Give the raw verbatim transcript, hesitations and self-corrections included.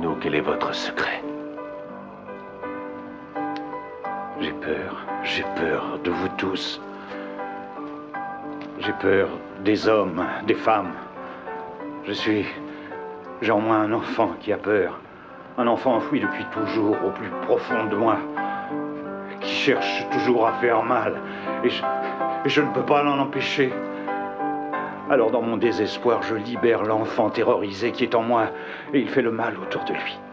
Dites-nous quel est votre secret. J'ai peur, j'ai peur de vous tous. J'ai peur des hommes, des femmes. Je suis... J'ai en moi un enfant qui a peur. Un enfant enfoui depuis toujours au plus profond de moi. Qui cherche toujours à faire mal. Et je, et je ne peux pas l'en empêcher. Alors dans mon désespoir, je libère l'enfant terrorisé qui est en moi. Et il fait le mal autour de lui.